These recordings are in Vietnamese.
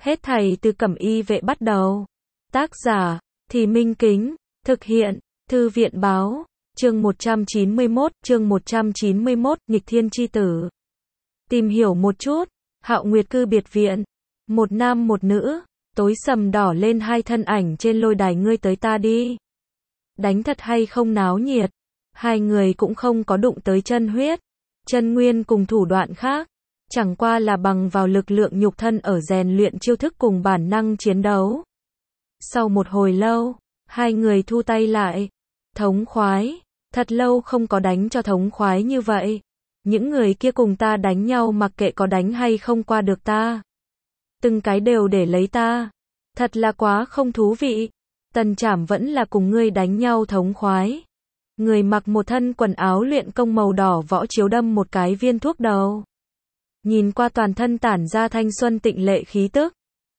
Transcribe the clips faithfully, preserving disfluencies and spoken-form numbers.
Hết thảy từ Cẩm Y Vệ bắt đầu. Tác giả, Thì Minh Kính, thực hiện, Thư viện Báo, chương một trăm chín mươi mốt, chương một trăm chín mươi mốt, Nghịch Thiên Chi Tử. Tìm hiểu một chút, Hạo Nguyệt Cư biệt viện, một nam một nữ, tối sầm đỏ lên hai thân ảnh trên lôi đài ngươi tới ta đi. Đánh thật hay không náo nhiệt, hai người cũng không có đụng tới chân huyết, chân nguyên cùng thủ đoạn khác, chẳng qua là bằng vào lực lượng nhục thân ở rèn luyện chiêu thức cùng bản năng chiến đấu. Sau một hồi lâu, hai người thu tay lại. Thống khoái, thật lâu không có đánh cho thống khoái như vậy. Những người kia cùng ta đánh nhau mặc kệ có đánh hay không qua được ta. Từng cái đều để lấy ta. Thật là quá không thú vị. Tần Trảm vẫn là cùng ngươi đánh nhau thống khoái. Người mặc một thân quần áo luyện công màu đỏ Võ Chiếu đâm một cái viên thuốc đầu. Nhìn qua toàn thân tản ra thanh xuân tịnh lệ khí tức.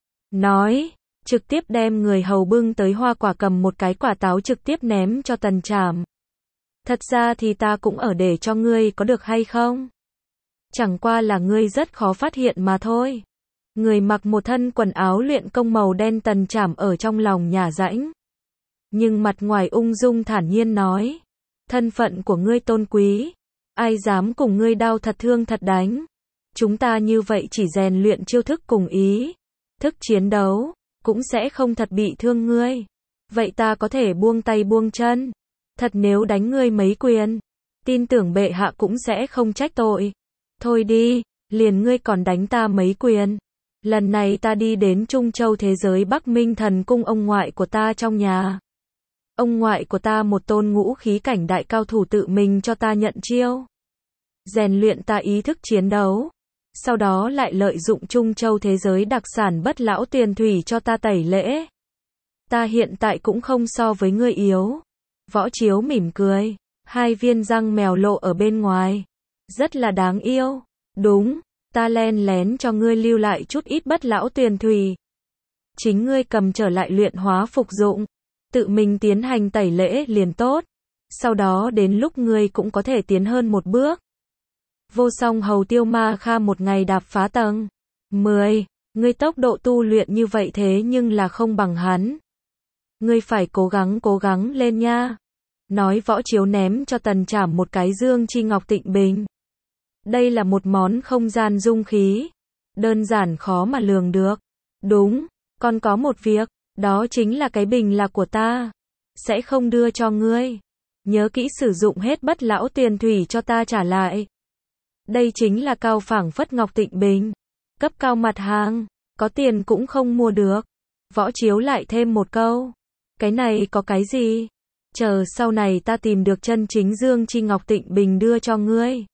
Nói, trực tiếp đem người hầu bưng tới hoa quả cầm một cái quả táo trực tiếp ném cho Tần Trảm. Thật ra thì ta cũng ở để cho ngươi có được hay không? Chẳng qua là ngươi rất khó phát hiện mà thôi. Người mặc một thân quần áo luyện công màu đen Tần Trảm ở trong lòng nhả rãnh. Nhưng mặt ngoài ung dung thản nhiên nói. Thân phận của ngươi tôn quý. Ai dám cùng ngươi đao thật thương thật đánh. Chúng ta như vậy chỉ rèn luyện chiêu thức cùng ý. Thức chiến đấu. Cũng sẽ không thật bị thương ngươi. Vậy ta có thể buông tay buông chân. Thật nếu đánh ngươi mấy quyền. Tin tưởng bệ hạ cũng sẽ không trách tội. Thôi đi, liền ngươi còn đánh ta mấy quyền. Lần này ta đi đến Trung Châu thế giới Bắc Minh Thần Cung ông ngoại của ta trong nhà. Ông ngoại của ta một tôn ngũ khí cảnh đại cao thủ tự mình cho ta nhận chiêu. Rèn luyện ta ý thức chiến đấu. Sau đó lại lợi dụng Trung Châu thế giới đặc sản bất lão tuyền thủy cho ta tẩy lễ. Ta hiện tại cũng không so với ngươi yếu. Võ Chiếu mỉm cười. Hai viên răng mèo lộ ở bên ngoài. Rất là đáng yêu. Đúng, ta len lén cho ngươi lưu lại chút ít bất lão tuyền thủy. Chính ngươi cầm trở lại luyện hóa phục dụng. Tự mình tiến hành tẩy lễ liền tốt. Sau đó đến lúc ngươi cũng có thể tiến hơn một bước. Vô Song Hầu Tiêu Ma Kha một ngày đạp phá tầng mười. Ngươi tốc độ tu luyện như vậy thế nhưng là không bằng hắn. Ngươi phải cố gắng cố gắng lên nha. Nói Võ Chiếu ném cho Tần Trảm một cái dương chi ngọc tịnh bình. Đây là một món không gian dung khí. Đơn giản khó mà lường được. Đúng, còn có một việc. Đó chính là cái bình là của ta. Sẽ không đưa cho ngươi. Nhớ kỹ sử dụng hết bất lão tuyền thủy cho ta trả lại. Đây chính là cao phảng phất ngọc tịnh bình. Cấp cao mặt hàng. Có tiền cũng không mua được. Võ Chiếu lại thêm một câu. Cái này có cái gì? Chờ sau này ta tìm được chân chính dương chi ngọc tịnh bình đưa cho ngươi.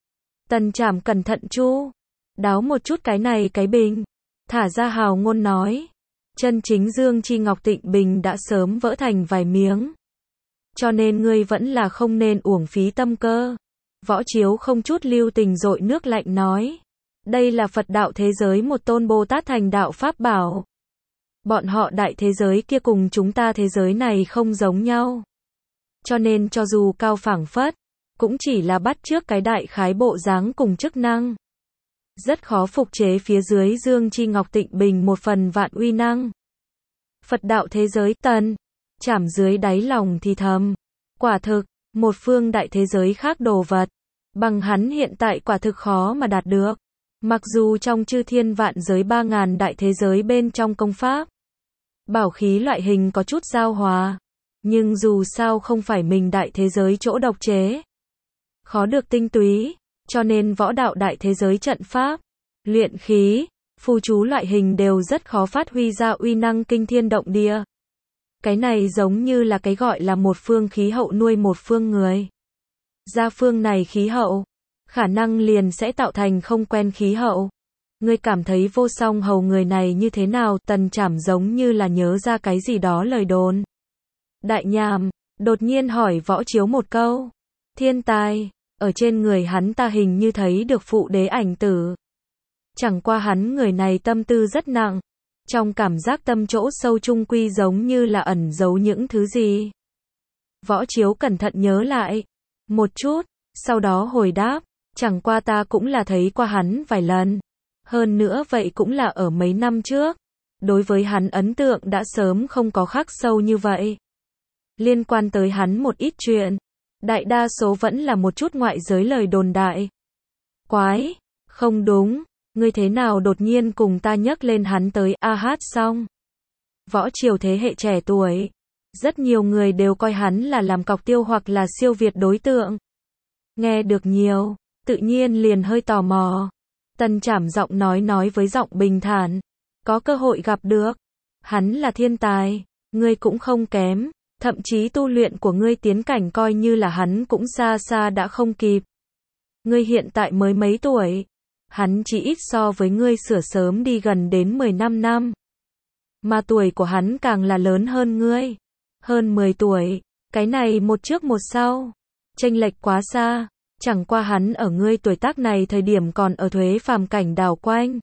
Tần Trảm cẩn thận chu đáo một chút cái này cái bình. Thả ra hào ngôn nói. Chân chính dương chi ngọc tịnh bình đã sớm vỡ thành vài miếng. Cho nên ngươi vẫn là không nên uổng phí tâm cơ. Võ Chiếu không chút lưu tình dội nước lạnh nói. Đây là Phật đạo thế giới một tôn Bồ Tát thành đạo Pháp bảo. Bọn họ đại thế giới kia cùng chúng ta thế giới này không giống nhau. Cho nên cho dù cao phảng phất, cũng chỉ là bắt chước cái đại khái bộ dáng cùng chức năng. Rất khó phục chế phía dưới dương chi ngọc tịnh bình một phần vạn uy năng. Phật đạo thế giới Tần Trảm dưới đáy lòng thì thầm. Quả thực, một phương đại thế giới khác đồ vật. Bằng hắn hiện tại quả thực khó mà đạt được. Mặc dù trong chư thiên vạn giới ba ngàn đại thế giới bên trong công pháp. Bảo khí loại hình có chút giao hòa. Nhưng dù sao không phải mình đại thế giới chỗ độc chế. Khó được tinh túy. Cho nên võ đạo đại thế giới trận pháp, luyện khí, phù chú loại hình đều rất khó phát huy ra uy năng kinh thiên động địa. Cái này giống như là cái gọi là một phương khí hậu nuôi một phương người. Ra phương này khí hậu, khả năng liền sẽ tạo thành không quen khí hậu. Ngươi cảm thấy Vô Song Hầu người này như thế nào? Tần Trảm giống như là nhớ ra cái gì đó lời đồn. Đại Nhàm, đột nhiên hỏi Võ Chiếu một câu. Thiên tài. Ở trên người hắn ta hình như thấy được phụ đế ảnh tử. Chẳng qua hắn người này tâm tư rất nặng. Trong cảm giác tâm chỗ sâu trung quy giống như là ẩn giấu những thứ gì. Võ Chiếu cẩn thận nhớ lại. Một chút, sau đó hồi đáp. Chẳng qua ta cũng là thấy qua hắn vài lần. Hơn nữa vậy cũng là ở mấy năm trước. đối với hắn ấn tượng đã sớm không có khắc sâu như vậy. Liên quan tới hắn một ít chuyện, đại đa số vẫn là một chút ngoại giới lời đồn đại. Quái, không đúng, ngươi thế nào đột nhiên cùng ta nhắc lên hắn tới, a hát xong. Võ triều thế hệ trẻ tuổi, rất nhiều người đều coi hắn là làm cọc tiêu hoặc là siêu việt đối tượng. Nghe được nhiều, tự nhiên liền hơi tò mò. Tần Trảm giọng nói nói với giọng bình thản, có cơ hội gặp được, hắn là thiên tài, ngươi cũng không kém, thậm chí tu luyện của ngươi tiến cảnh coi như là hắn cũng xa xa đã không kịp. Ngươi hiện tại mới mấy tuổi, hắn chỉ ít so với ngươi sửa sớm đi gần đến mười lăm năm. Mà tuổi của hắn càng là lớn hơn ngươi, hơn mười tuổi, cái này một trước một sau, chênh lệch quá xa, chẳng qua hắn ở ngươi tuổi tác này thời điểm còn ở thuế phàm cảnh đảo quanh.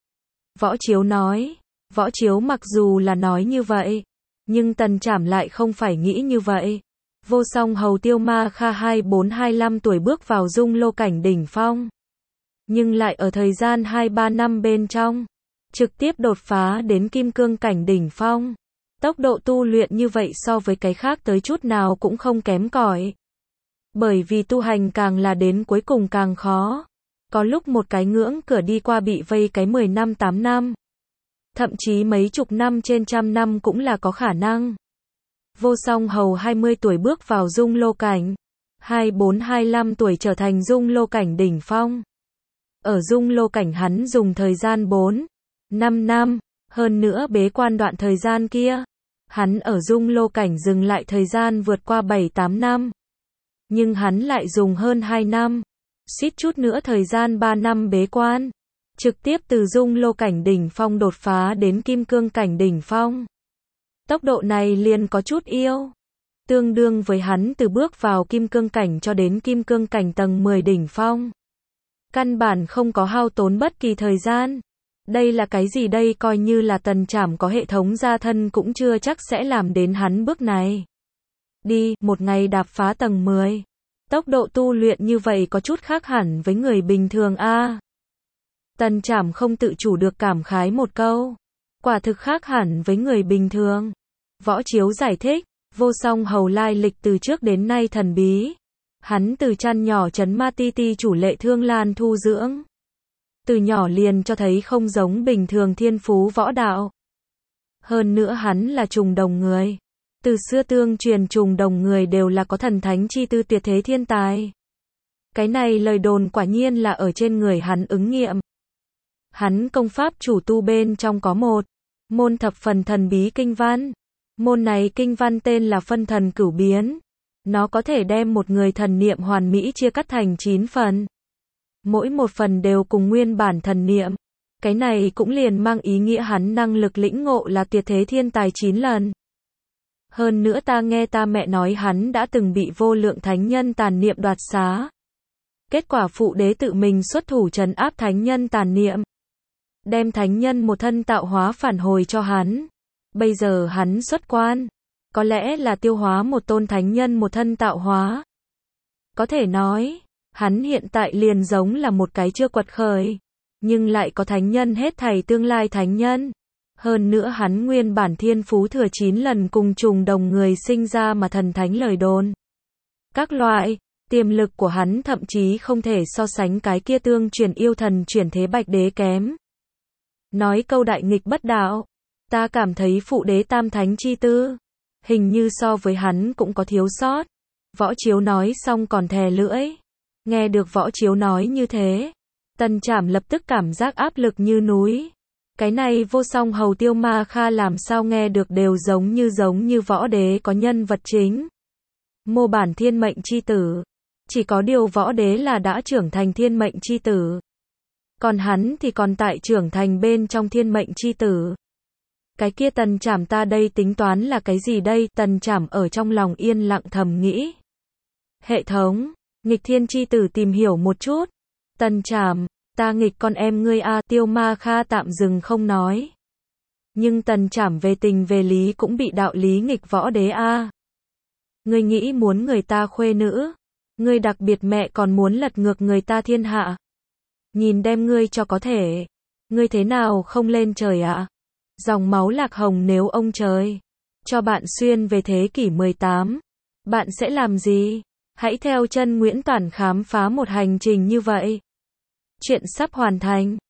Võ Chiếu nói, Võ Chiếu mặc dù là nói như vậy, nhưng Tần Trảm lại không phải nghĩ như vậy. Vô Song Hầu Tiêu Ma Kha hai bốn hai lăm tuổi bước vào dung lô cảnh đỉnh phong, nhưng lại ở thời gian hai ba năm bên trong, trực tiếp đột phá đến kim cương cảnh đỉnh phong. Tốc độ tu luyện như vậy so với cái khác tới chút nào cũng không kém cỏi. Bởi vì tu hành càng là đến cuối cùng càng khó. Có lúc một cái ngưỡng cửa đi qua bị vây cái mười năm tám năm. Thậm chí mấy chục năm trên trăm năm cũng là có khả năng. Vô Song Hầu hai mươi tuổi bước vào dung lô cảnh. hai bốn hai lăm tuổi trở thành dung lô cảnh đỉnh phong. Ở dung lô cảnh hắn dùng thời gian bốn, năm năm. Hơn nữa bế quan đoạn thời gian kia, hắn ở dung lô cảnh dừng lại thời gian vượt qua bảy tám năm. Nhưng hắn lại dùng hơn hai năm, suýt chút nữa thời gian ba năm bế quan, trực tiếp từ dung lô cảnh đỉnh phong đột phá đến kim cương cảnh đỉnh phong. Tốc độ này liền có chút yêu, tương đương với hắn từ bước vào kim cương cảnh cho đến kim cương cảnh tầng mười đỉnh phong. Căn bản không có hao tốn bất kỳ thời gian. Đây là cái gì đây, coi như là Tần Trảm có hệ thống gia thân cũng chưa chắc sẽ làm đến hắn bước này. Đi, một ngày đạp phá tầng mười. Tốc độ tu luyện như vậy có chút khác hẳn với người bình thường a. À, Tần Trảm không tự chủ được cảm khái một câu. Quả thực khác hẳn với người bình thường. Võ Chiếu giải thích, Vô Song Hầu lai lịch từ trước đến nay thần bí. Hắn từ chăn nhỏ trấn Ma Ti Ti chủ Lệ Thương Lan thu dưỡng. Từ nhỏ liền cho thấy không giống bình thường thiên phú võ đạo. Hơn nữa hắn là trùng đồng người. Từ xưa tương truyền trùng đồng người đều là có thần thánh chi tư tuyệt thế thiên tài. Cái này lời đồn quả nhiên là ở trên người hắn ứng nghiệm. Hắn công pháp chủ tu bên trong có một môn thập phần thần bí kinh văn. Môn này kinh văn tên là phân thần cửu biến. Nó có thể đem một người thần niệm hoàn mỹ chia cắt thành chín phần. Mỗi một phần đều cùng nguyên bản thần niệm. Cái này cũng liền mang ý nghĩa hắn năng lực lĩnh ngộ là tuyệt thế thiên tài chín lần. Hơn nữa ta nghe ta mẹ nói hắn đã từng bị vô lượng thánh nhân tàn niệm đoạt xá. Kết quả phụ đế tự mình xuất thủ trấn áp thánh nhân tàn niệm. Đem thánh nhân một thân tạo hóa phản hồi cho hắn. Bây giờ hắn xuất quan. Có lẽ là tiêu hóa một tôn thánh nhân một thân tạo hóa. Có thể nói, hắn hiện tại liền giống là một cái chưa quật khởi. Nhưng lại có thánh nhân hết thảy tương lai thánh nhân. Hơn nữa hắn nguyên bản thiên phú thừa chín lần cùng trùng đồng người sinh ra mà thần thánh lời đồn. Các loại, tiềm lực của hắn thậm chí không thể so sánh cái kia tương truyền yêu thần chuyển thế bạch đế kém. Nói câu đại nghịch bất đạo, ta cảm thấy phụ đế tam thánh chi tư, hình như so với hắn cũng có thiếu sót. Võ Chiếu nói xong còn thè lưỡi. Nghe được Võ Chiếu nói như thế, Tần Trảm lập tức cảm giác áp lực như núi. Cái này Vô Song Hầu Tiêu Ma Kha làm sao nghe được đều giống như giống như võ đế có nhân vật chính. Mô bản thiên mệnh chi tử. Chỉ có điều võ đế là đã trưởng thành thiên mệnh chi tử. Còn hắn thì còn tại trưởng thành bên trong thiên mệnh chi tử. Cái kia Tần Trảm ta đây tính toán là cái gì đây? Tần Trảm ở trong lòng yên lặng thầm nghĩ. Hệ thống, nghịch thiên chi tử tìm hiểu một chút. Tần Trảm, ta nghịch con em ngươi a. Tiêu Ma Kha tạm dừng không nói. Nhưng Tần Trảm về tình về lý cũng bị đạo lý nghịch võ đế a. Ngươi nghĩ muốn người ta khuê nữ, ngươi đặc biệt mẹ còn muốn lật ngược người ta thiên hạ. Nhìn đem ngươi cho có thể, ngươi thế nào không lên trời ạ? Dòng máu lạc hồng nếu ông trời cho bạn xuyên về thế kỷ mười tám, bạn sẽ làm gì? Hãy theo chân Nguyễn Toản khám phá một hành trình như vậy. Chuyện sắp hoàn thành.